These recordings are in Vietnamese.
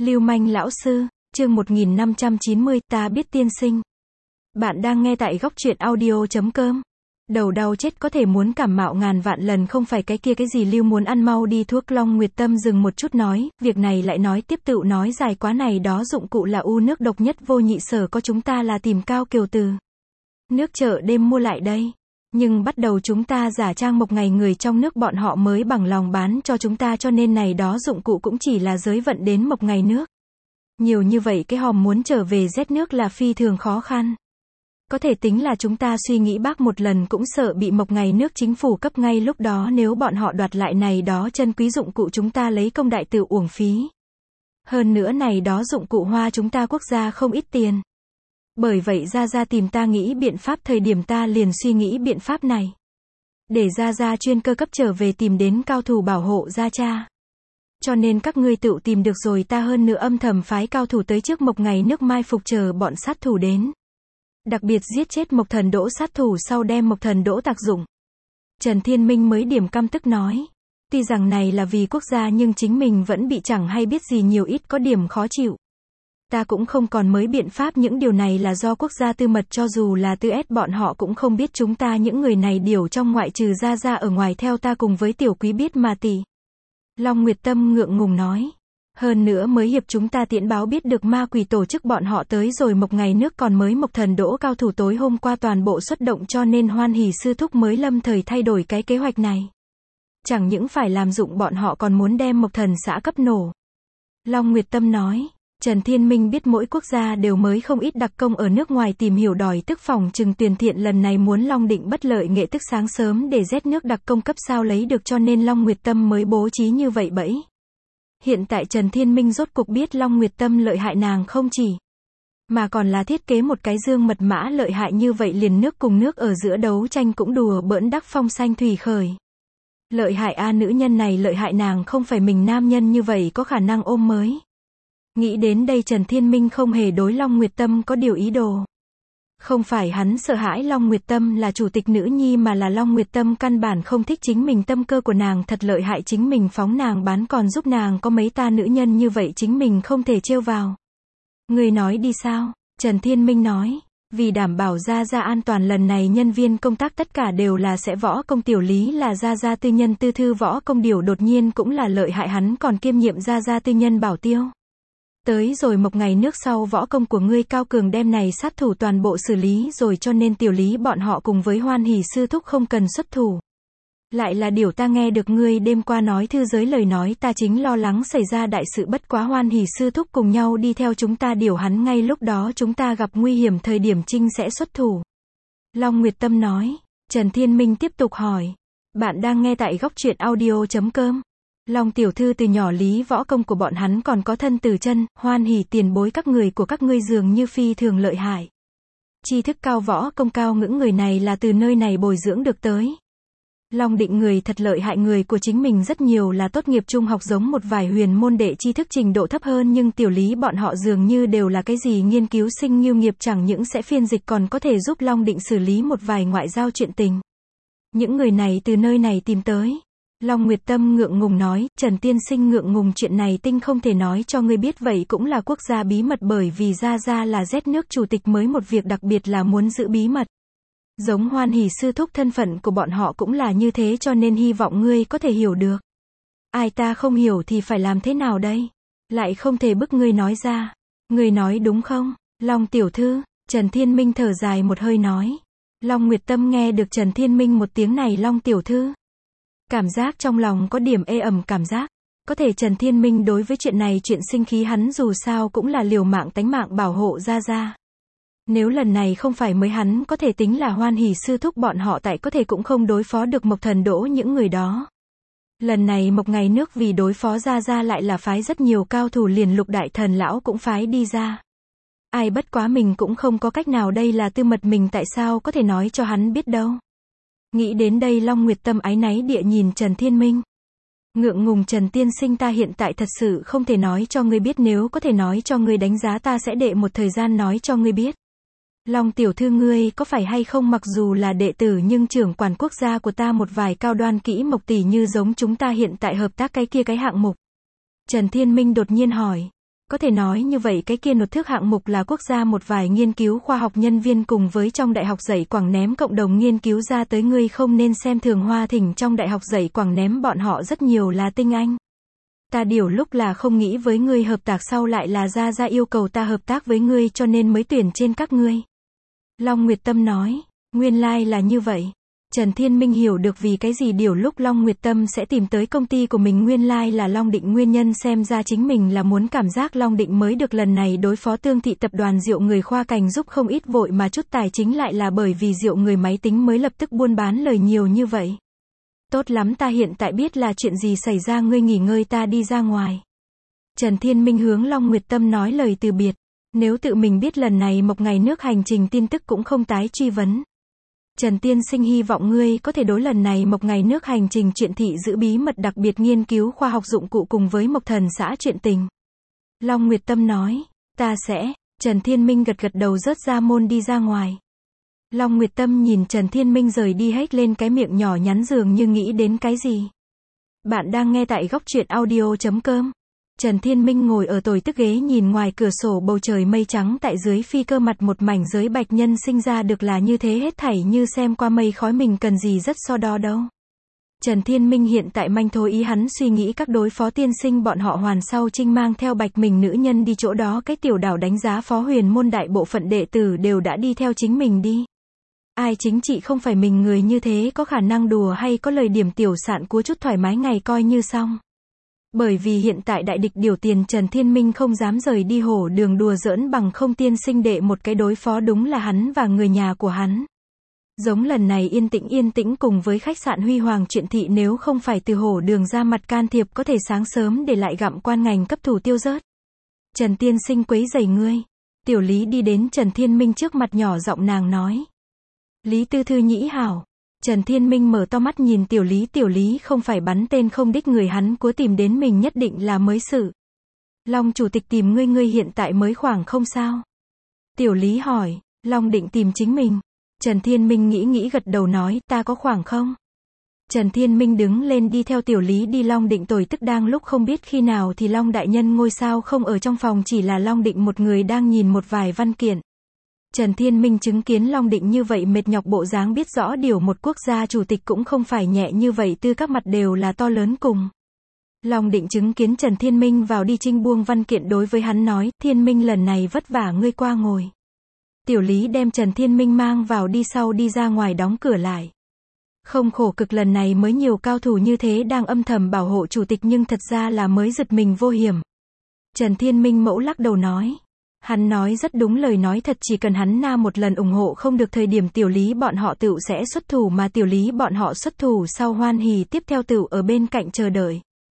Lưu manh lão sư, chương 1590, ta biết tiên sinh. Bạn đang nghe tại góc truyện audio.com. Đầu đau chết có thể muốn cảm mạo ngàn vạn lần không phải cái kia cái gì Lưu muốn ăn mau đi thuốc. Long Nguyệt Tâm dừng một chút nói, việc này lại nói tiếp tự nói dài quá này đó dụng cụ là u nước độc nhất vô nhị sở có chúng ta là tìm Cao Kiều từ nước chợ đêm mua lại đây. Nhưng bắt đầu chúng ta giả trang một ngày người trong nước bọn họ mới bằng lòng bán cho chúng ta cho nên này đó dụng cụ cũng chỉ là giới vận đến một ngày nước. Nhiều như vậy cái hòm muốn trở về rét nước là phi thường khó khăn. Có thể tính là chúng ta suy nghĩ bác một lần cũng sợ bị một ngày nước chính phủ cấp ngay lúc đó nếu bọn họ đoạt lại này đó chân quý dụng cụ chúng ta lấy công đại tự uổng phí. Hơn nữa này đó dụng cụ hoa chúng ta quốc gia không ít tiền. Bởi vậy ra tìm ta nghĩ biện pháp thời điểm ta liền suy nghĩ biện pháp này. Để ra chuyên cơ cấp trở về tìm đến cao thủ bảo hộ ra cha. Cho nên các ngươi tự tìm được rồi ta hơn nữa âm thầm phái cao thủ tới trước một ngày nước mai phục chờ bọn sát thủ đến. Đặc biệt giết chết Mộc Thần Đỗ sát thủ sau đem Mộc Thần Đỗ tạc dụng. Trần Thiên Minh mới điểm căm tức nói. Tuy rằng này là vì quốc gia nhưng chính mình vẫn bị chẳng hay biết gì nhiều ít có điểm khó chịu. Ta cũng không còn mới biện pháp những điều này là do quốc gia tư mật cho dù là tư ép bọn họ cũng không biết chúng ta những người này điều trong ngoại trừ ra ở ngoài theo ta cùng với tiểu quý biết mà tỷ. Long Nguyệt Tâm ngượng ngùng nói. Hơn nữa mới hiệp chúng ta tiễn báo biết được ma quỷ tổ chức bọn họ tới rồi một ngày nước còn mới Mộc Thần Đỗ cao thủ tối hôm qua toàn bộ xuất động cho nên Hoan Hỷ sư thúc mới lâm thời thay đổi cái kế hoạch này. Chẳng những phải làm dụng bọn họ còn muốn đem Mộc Thần xã cấp nổ. Long Nguyệt Tâm nói. Trần Thiên Minh biết mỗi quốc gia đều mới không ít đặc công ở nước ngoài tìm hiểu đòi tức phòng trừng Tuyền Thiện lần này muốn Long Định bất lợi nghệ tức sáng sớm để rét nước đặc công cấp sao lấy được cho nên Long Nguyệt Tâm mới bố trí như vậy bẫy. Hiện tại Trần Thiên Minh rốt cục biết Long Nguyệt Tâm lợi hại nàng không chỉ mà còn là thiết kế một cái dương mật mã lợi hại như vậy liền nước cùng nước ở giữa đấu tranh cũng đùa bỡn đắc phong xanh thủy khởi. Lợi hại a nữ nhân này lợi hại nàng không phải mình nam nhân như vậy có khả năng ôm mới. Nghĩ đến đây Trần Thiên Minh không hề đối Long Nguyệt Tâm có điều ý đồ. Không phải hắn sợ hãi Long Nguyệt Tâm là chủ tịch nữ nhi mà là Long Nguyệt Tâm căn bản không thích chính mình tâm cơ của nàng thật lợi hại chính mình phóng nàng bán còn giúp nàng có mấy ta nữ nhân như vậy chính mình không thể trêu vào. Người nói đi sao? Trần Thiên Minh nói. Vì đảm bảo ra an toàn lần này nhân viên công tác tất cả đều là sẽ võ công tiểu lý là ra tư nhân tư thư võ công điều đột nhiên cũng là lợi hại hắn còn kiêm nhiệm ra tư nhân bảo tiêu. Tới rồi một ngày nước sau võ công của ngươi cao cường đem này sát thủ toàn bộ xử lý rồi cho nên tiểu lý bọn họ cùng với Hoan Hỷ sư thúc không cần xuất thủ. Lại là điều ta nghe được ngươi đêm qua nói thư giới lời nói ta chính lo lắng xảy ra đại sự bất quá Hoan Hỷ sư thúc cùng nhau đi theo chúng ta điều hắn ngay lúc đó chúng ta gặp nguy hiểm thời điểm Trinh sẽ xuất thủ. Long Nguyệt Tâm nói. Trần Thiên Minh tiếp tục hỏi. Bạn đang nghe tại góc truyện audio.com. Long tiểu thư từ nhỏ lý võ công của bọn hắn còn có thân từ chân, Hoan Hỷ tiền bối các người của các ngươi dường như phi thường lợi hại. Tri thức cao võ công cao ngưỡng người này là từ nơi này bồi dưỡng được tới. Long Định người thật lợi hại người của chính mình rất nhiều là tốt nghiệp trung học giống một vài huyền môn đệ tri thức trình độ thấp hơn nhưng tiểu lý bọn họ dường như đều là cái gì nghiên cứu sinh nghiêu nghiệp chẳng những sẽ phiên dịch còn có thể giúp Long Định xử lý một vài ngoại giao chuyện tình. Những người này từ nơi này tìm tới. Long Nguyệt Tâm ngượng ngùng nói, Trần tiên sinh ngượng ngùng chuyện này tinh không thể nói cho ngươi biết vậy cũng là quốc gia bí mật bởi vì ra là rét nước chủ tịch mới một việc đặc biệt là muốn giữ bí mật. Giống Hoan Hỷ sư thúc thân phận của bọn họ cũng là như thế cho nên hy vọng ngươi có thể hiểu được. Ai ta không hiểu thì phải làm thế nào đây? Lại không thể bức ngươi nói ra. Ngươi nói đúng không? Long tiểu thư, Trần Thiên Minh thở dài một hơi nói. Long Nguyệt Tâm nghe được Trần Thiên Minh một tiếng này Long tiểu thư. Cảm giác trong lòng có điểm ê ẩm cảm giác. Có thể Trần Thiên Minh đối với chuyện này chuyện sinh khí hắn dù sao cũng là liều mạng tánh mạng bảo hộ ra. Nếu lần này không phải mới hắn có thể tính là Hoan Hỷ sư thúc bọn họ tại có thể cũng không đối phó được Mộc Thần Đỗ những người đó. Lần này một ngày nước vì đối phó ra lại là phái rất nhiều cao thủ liền Lục đại thần lão cũng phái đi ra. Ai bất quá mình cũng không có cách nào đây là tư mật mình tại sao có thể nói cho hắn biết đâu. Nghĩ đến đây Long Nguyệt Tâm áy náy địa nhìn Trần Thiên Minh. Ngượng ngùng Trần tiên sinh ta hiện tại thật sự không thể nói cho ngươi biết nếu có thể nói cho ngươi đánh giá ta sẽ đệ một thời gian nói cho ngươi biết. Long tiểu thư ngươi có phải hay không mặc dù là đệ tử nhưng trưởng quản quốc gia của ta một vài cao đoan kỹ mộc tỷ như giống chúng ta hiện tại hợp tác cái kia cái hạng mục. Trần Thiên Minh đột nhiên hỏi. Có thể nói như vậy cái kia nột thước hạng mục là quốc gia một vài nghiên cứu khoa học nhân viên cùng với trong đại học dạy Quảng ném cộng đồng nghiên cứu ra tới ngươi không nên xem thường Hoa Thỉnh trong đại học dạy Quảng ném bọn họ rất nhiều là tinh anh. Ta điều lúc là không nghĩ với ngươi hợp tác sau lại là ra yêu cầu ta hợp tác với ngươi cho nên mới tuyển trên các ngươi. Long Nguyệt Tâm nói, nguyên lai là như vậy. Trần Thiên Minh hiểu được vì cái gì điều lúc Long Nguyệt Tâm sẽ tìm tới công ty của mình nguyên lai là Long Định nguyên nhân xem ra chính mình là muốn cảm giác Long Định mới được lần này đối phó Tương Thị tập đoàn rượu người Khoa Cảnh giúp không ít vội mà chút tài chính lại là bởi vì rượu người máy tính mới lập tức buôn bán lời nhiều như vậy. Tốt lắm ta hiện tại biết là chuyện gì xảy ra ngươi nghỉ ngơi ta đi ra ngoài. Trần Thiên Minh hướng Long Nguyệt Tâm nói lời từ biệt. Nếu tự mình biết lần này một ngày nước hành trình tin tức cũng không tái truy vấn. Trần Tiên Sinh hy vọng ngươi có thể đối lần này một ngày nước hành trình chuyện thị giữ bí mật đặc biệt nghiên cứu khoa học dụng cụ cùng với Mộc Thần xã chuyện tình. Long Nguyệt Tâm nói, ta sẽ. Trần Thiên Minh gật đầu rớt ra môn đi ra ngoài. Long Nguyệt Tâm nhìn Trần Thiên Minh rời đi hết lên cái miệng nhỏ nhắn dường như nghĩ đến cái gì. Bạn đang nghe tại góc truyện audio.com. Trần Thiên Minh ngồi ở tồi tức ghế nhìn ngoài cửa sổ bầu trời mây trắng tại dưới phi cơ mặt một mảnh giới bạch nhân sinh ra được là như thế hết thảy như xem qua mây khói mình cần gì rất so đo đâu. Trần Thiên Minh hiện tại manh thối ý hắn suy nghĩ các đối phó tiên sinh bọn họ hoàn sau trinh mang theo bạch mình nữ nhân đi chỗ đó cái tiểu đảo đánh giá phó huyền môn đại bộ phận đệ tử đều đã đi theo chính mình đi. Ai chính trị không phải mình người như thế có khả năng đùa hay có lời điểm tiểu sạn cúa chút thoải mái ngày coi như xong. Bởi vì hiện tại đại địch điều tiền Trần Thiên Minh không dám rời đi hổ đường đùa giỡn bằng không tiên sinh đệ một cái đối phó đúng là hắn và người nhà của hắn. Giống lần này yên tĩnh cùng với khách sạn Huy Hoàng chuyện thị nếu không phải từ hổ đường ra mặt can thiệp có thể sáng sớm để lại gặm quan ngành cấp thủ tiêu rớt. Trần Tiên Sinh quấy rầy ngươi. Tiểu Lý đi đến Trần Thiên Minh trước mặt nhỏ giọng nàng nói. Lý Tư Thư nhĩ hảo. Trần Thiên Minh mở to mắt nhìn Tiểu Lý không phải bắn tên không đích người hắn của tìm đến mình nhất định là mới sự. Long chủ tịch tìm ngươi hiện tại mới khoảng không sao. Tiểu Lý hỏi, Long định tìm chính mình. Trần Thiên Minh nghĩ gật đầu nói, ta có khoảng không? Trần Thiên Minh đứng lên đi theo Tiểu Lý đi Long định tồi tức đang lúc không biết khi nào thì Long đại nhân ngôi sao không ở trong phòng chỉ là Long định một người đang nhìn một vài văn kiện. Trần Thiên Minh chứng kiến Long Định như vậy mệt nhọc bộ dáng biết rõ điều một quốc gia chủ tịch cũng không phải nhẹ như vậy tư các mặt đều là to lớn cùng. Long Định chứng kiến Trần Thiên Minh vào đi trinh buông văn kiện đối với hắn nói, Thiên Minh lần này vất vả ngươi qua ngồi. Tiểu Lý đem Trần Thiên Minh mang vào đi sau đi ra ngoài đóng cửa lại. Không khổ cực lần này mới nhiều cao thủ như thế đang âm thầm bảo hộ chủ tịch nhưng thật ra là mới giật mình vô hiểm. Trần Thiên Minh mẫu lắc đầu nói. Hắn nói rất đúng lời nói thật chỉ cần hắn na một lần ủng hộ không được thời điểm Tiểu Lý bọn họ tựu sẽ xuất thủ mà Tiểu Lý bọn họ xuất thủ sau hoan hỉ tiếp theo tựu ở bên cạnh chờ đợi.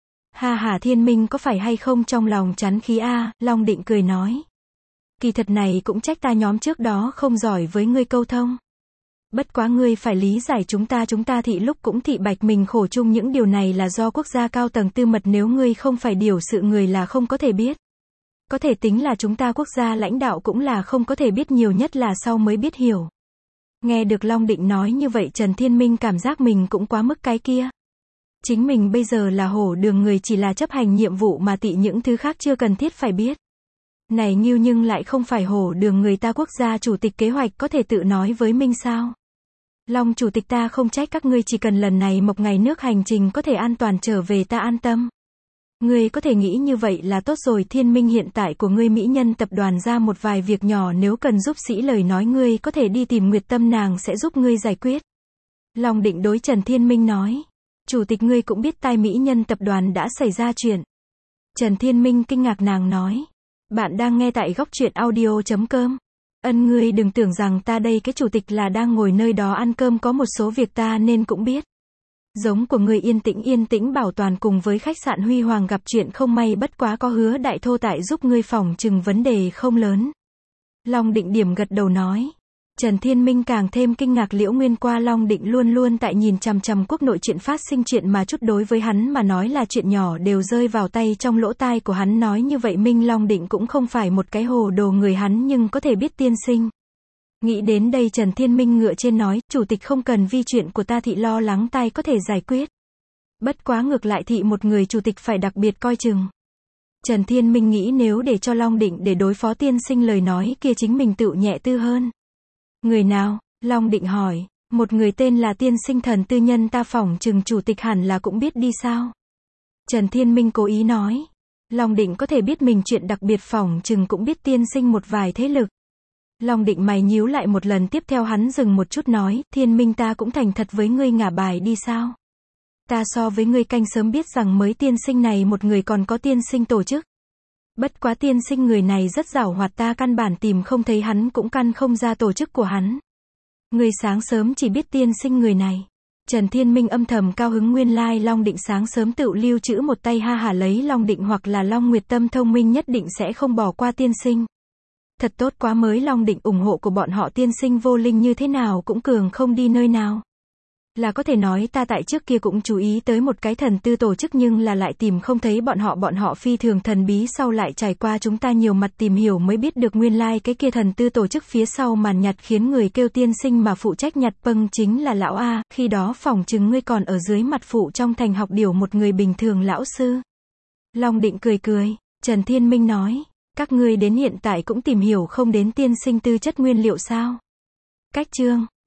Hà Thiên Minh có phải hay không trong lòng chán khí a? Long Định cười nói. Kỳ thật này cũng trách ta nhóm trước đó không giỏi với ngươi câu thông. Bất quá ngươi phải lý giải chúng ta thị lúc cũng thị bạch mình khổ chung những điều này là do quốc gia cao tầng tư mật nếu ngươi không phải điều sự người là không có thể biết. Có thể tính là chúng ta quốc gia lãnh đạo cũng là không có thể biết nhiều nhất là sau mới biết hiểu. Nghe được Long Định nói như vậy Trần Thiên Minh cảm giác mình cũng quá mức cái kia. Chính mình bây giờ là hổ đường người chỉ là chấp hành nhiệm vụ mà tị những thứ khác chưa cần thiết phải biết. Này nghiêu nhưng lại không phải hổ đường người ta quốc gia chủ tịch kế hoạch có thể tự nói với Minh sao. Long chủ tịch ta không trách các ngươi chỉ cần lần này một ngày nước hành trình có thể an toàn trở về ta an tâm. Ngươi có thể nghĩ như vậy là tốt rồi Thiên Minh hiện tại của ngươi mỹ nhân tập đoàn ra một vài việc nhỏ nếu cần giúp sĩ lời nói ngươi có thể đi tìm Nguyệt Tâm nàng sẽ giúp ngươi giải quyết. Long Định đối Trần Thiên Minh nói. Chủ tịch ngươi cũng biết tai mỹ nhân tập đoàn đã xảy ra chuyện. Trần Thiên Minh kinh ngạc nàng nói. Bạn đang nghe tại góc truyện audio.com. Ngươi đừng tưởng rằng ta đây cái chủ tịch là đang ngồi nơi đó ăn cơm có một số việc ta nên cũng biết. Giống của người yên tĩnh bảo toàn cùng với khách sạn Huy Hoàng gặp chuyện không may bất quá có hứa đại thô tại giúp ngươi phòng chừng vấn đề không lớn. Long Định điểm gật đầu nói. Trần Thiên Minh càng thêm kinh ngạc Liễu Nguyên qua Long Định luôn tại nhìn chằm quốc nội chuyện phát sinh chuyện mà chút đối với hắn mà nói là chuyện nhỏ đều rơi vào tay trong lỗ tai của hắn nói như vậy Minh Long Định cũng không phải một cái hồ đồ người hắn nhưng có thể biết tiên sinh. Nghĩ đến đây Trần Thiên Minh ngựa trên nói, chủ tịch không cần vì chuyện của ta thị lo lắng tai có thể giải quyết. Bất quá ngược lại thị một người chủ tịch phải đặc biệt coi chừng. Trần Thiên Minh nghĩ nếu để cho Long Định để đối phó tiên sinh lời nói kia chính mình tựu nhẹ tư hơn. Người nào? Long Định hỏi. Một người tên là tiên sinh thần tư nhân ta phỏng chừng chủ tịch hẳn là cũng biết đi sao? Trần Thiên Minh cố ý nói. Long Định có thể biết mình chuyện đặc biệt phỏng chừng cũng biết tiên sinh một vài thế lực. Long Định mày nhíu lại một lần tiếp theo hắn dừng một chút nói, Thiên Minh ta cũng thành thật với ngươi ngả bài đi sao? Ta so với ngươi canh sớm biết rằng mới tiên sinh này một người còn có tiên sinh tổ chức. Bất quá tiên sinh người này rất giảo hoạt ta căn bản tìm không thấy hắn cũng căn không ra tổ chức của hắn. Ngươi sáng sớm chỉ biết tiên sinh người này. Trần Thiên Minh âm thầm cao hứng nguyên lai Long Định sáng sớm tự lưu trữ một tay ha hả lấy Long Định hoặc là Long Nguyệt Tâm thông minh nhất định sẽ không bỏ qua tiên sinh. Thật tốt quá mới Long Định ủng hộ của bọn họ tiên sinh vô linh như thế nào cũng cường không đi nơi nào. Là có thể nói ta tại trước kia cũng chú ý tới một cái thần tư tổ chức nhưng là lại tìm không thấy bọn họ phi thường thần bí sau lại trải qua chúng ta nhiều mặt tìm hiểu mới biết được nguyên lai cái kia thần tư tổ chức phía sau màn nhặt khiến người kêu tiên sinh mà phụ trách nhặt pâng chính là lão A, khi đó phỏng chừng ngươi còn ở dưới mặt phụ trong thành học điều một người bình thường lão sư. Long Định cười cười, Trần Thiên Minh nói, các ngươi đến hiện tại cũng tìm hiểu không đến tiên sinh tư chất nguyên liệu sao? Cách chương